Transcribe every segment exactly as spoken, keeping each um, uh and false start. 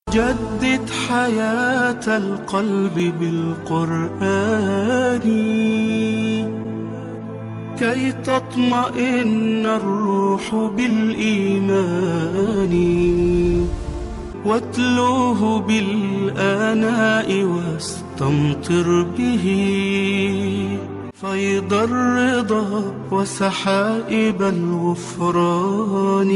جدد حياة القلب بالقرآن كي تطمئن الروح بالإيمان، واتلوه بالآناء واستمطر به فيض الرضا وسحائب الغفران.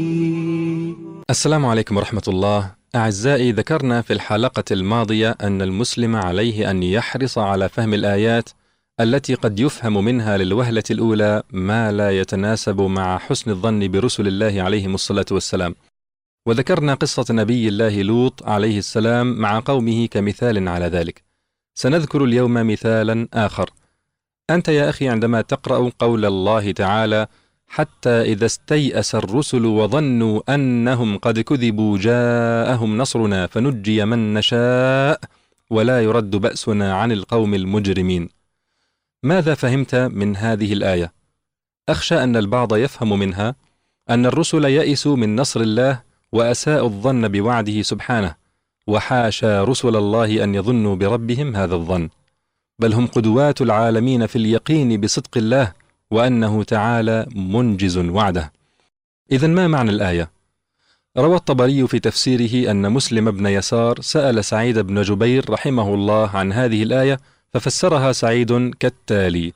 السلام عليكم ورحمة الله. أعزائي، ذكرنا في الحلقة الماضية أن المسلم عليه أن يحرص على فهم الآيات التي قد يفهم منها للوهلة الأولى ما لا يتناسب مع حسن الظن برسل الله عليهم الصلاة والسلام. وذكرنا قصة نبي الله لوط عليه السلام مع قومه كمثال على ذلك. سنذكر اليوم مثالا آخر. أنت يا أخي عندما تقرأ قول الله تعالى: حتى إذا استيأس الرسل وظنوا أنهم قد كذبوا جاءهم نصرنا فنجي من نشاء ولا يرد بأسنا عن القوم المجرمين. ماذا فهمت من هذه الآية؟ أخشى أن البعض يفهم منها أن الرسل يئسوا من نصر الله وأساءوا الظن بوعده سبحانه، وحاشا رسل الله أن يظنوا بربهم هذا الظن، بل هم قدوات العالمين في اليقين بصدق الله وأنه تعالى منجز وعده. إذن ما معنى الآية؟ روى الطبري في تفسيره أن مسلم بن يسار سأل سعيد بن جبير رحمه الله عن هذه الآية، ففسرها سعيد كالتالي: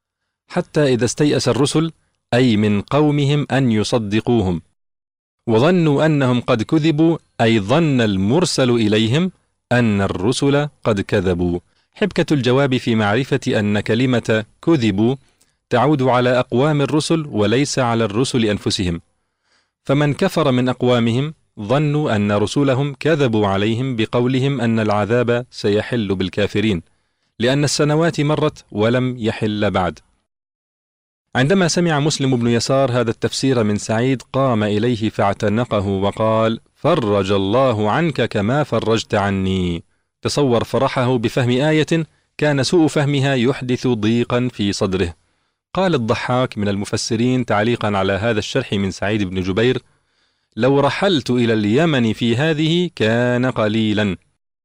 حتى إذا استيأس الرسل أي من قومهم أن يصدقوهم، وظنوا أنهم قد كذبوا أي ظن المرسل إليهم أن الرسل قد كذبوا. حبكة الجواب في معرفة أن كلمة كذبوا تعود على أقوام الرسل وليس على الرسل أنفسهم، فمن كفر من أقوامهم ظنوا أن رسلهم كذبوا عليهم بقولهم أن العذاب سيحل بالكافرين، لأن السنوات مرت ولم يحل بعد. عندما سمع مسلم بن يسار هذا التفسير من سعيد قام إليه فاعتنقه وقال: فرج الله عنك كما فرجت عني. تصور فرحه بفهم آية كان سوء فهمها يحدث ضيقا في صدره. قال الضحاك من المفسرين تعليقا على هذا الشرح من سعيد بن جبير: لو رحلت إلى اليمن في هذه كان قليلا.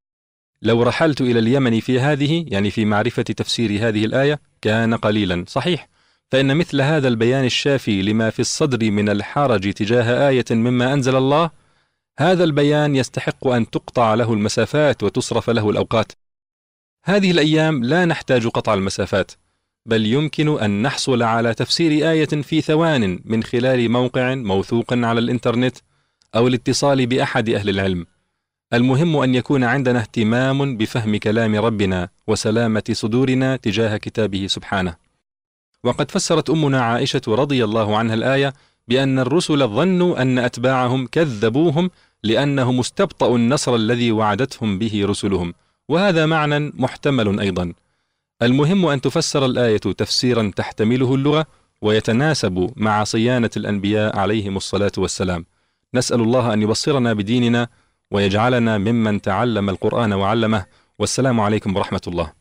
لو رحلت إلى اليمن في هذه يعني في معرفة تفسير هذه الآية كان قليلا. صحيح، فإن مثل هذا البيان الشافي لما في الصدر من الحرج تجاه آية مما أنزل الله، هذا البيان يستحق أن تقطع له المسافات وتصرف له الأوقات. هذه الأيام لا نحتاج قطع المسافات، بل يمكن أن نحصل على تفسير آية في ثوان من خلال موقع موثوق على الإنترنت أو الاتصال بأحد أهل العلم. المهم أن يكون عندنا اهتمام بفهم كلام ربنا وسلامة صدورنا تجاه كتابه سبحانه. وقد فسرت أمنا عائشة رضي الله عنها الآية بأن الرسل ظنوا أن أتباعهم كذبوهم لأنهم استبطأوا النصر الذي وعدتهم به رسلهم، وهذا معنى محتمل أيضا. المهم أن تفسر الآية تفسيرا تحتمله اللغة ويتناسب مع صيانة الأنبياء عليهم الصلاة والسلام. نسأل الله أن يبصرنا بديننا ويجعلنا ممن تعلم القرآن وعلمه. والسلام عليكم ورحمة الله.